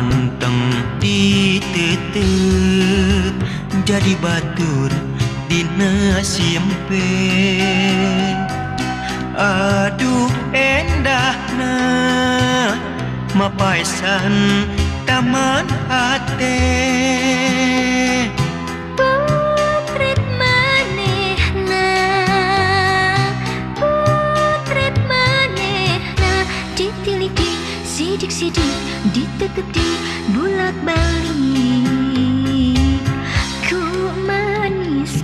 Anteng ditutup jadi batur dina simpe. Aduh endahna mapaisan taman hate. Potret manehna, potret manehna, ditiliki sidik-sidik ditutup di bulak balik. Ku manis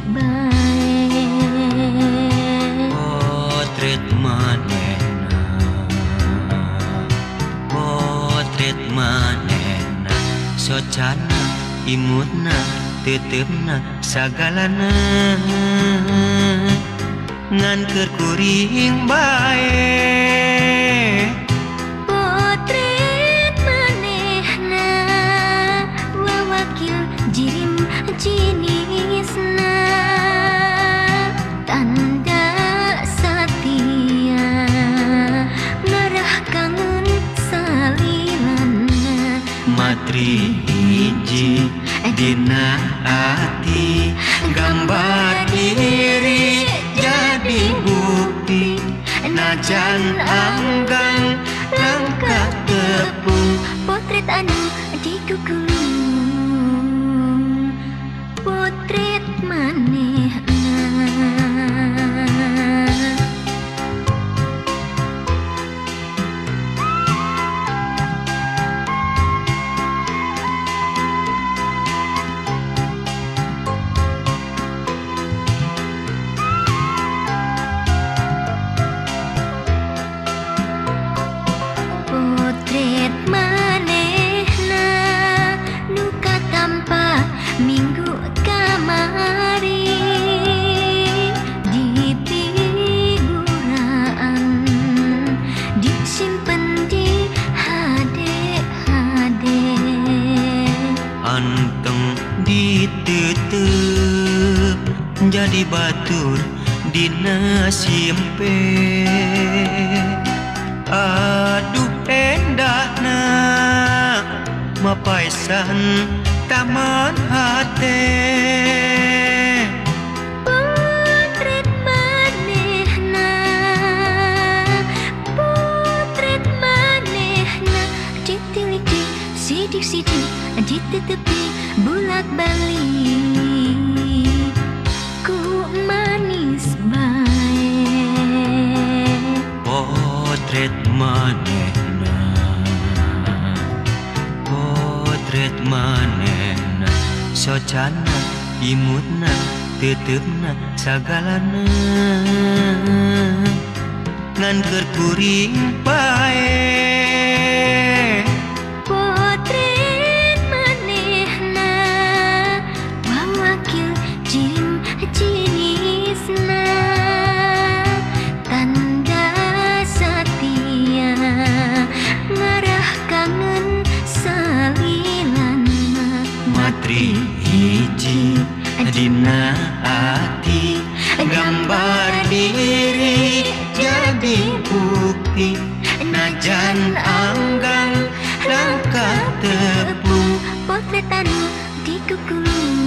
bae. Potret manehna, potret manehna, socana imutna tetepna sagalana. Ngan keur kuring bae. Potret manehna wawakil jirim jinisna, tanda satia ngarah kangen salilanna. Matri hiji dina ati, gambar diri jadi bukti. Najan anggang langkah tepung, Potret anu dikukulung, potret manehna. Potret manehna nuka tampa minggu kamari, di figuraan disimpen di HD. Anteng ditutup jadi batur dina simpe. Aduh endahna mapaisan taman hate. Potret manehna, potret manehna, ditiliki sidik-sidik ditutupi bulak balik. Ku manis bae. Potret manehna, potret manehna, socana imutna tetepna sagalana. Ngan keur kuring bae. Potret manehna wawakil jirim jinisna, tanda satia ngarah kangen salilanna. Matri hiji dina ati, gambar diri jadi bukti. Najan anggang langkah tepung, Potret anu dikukulung,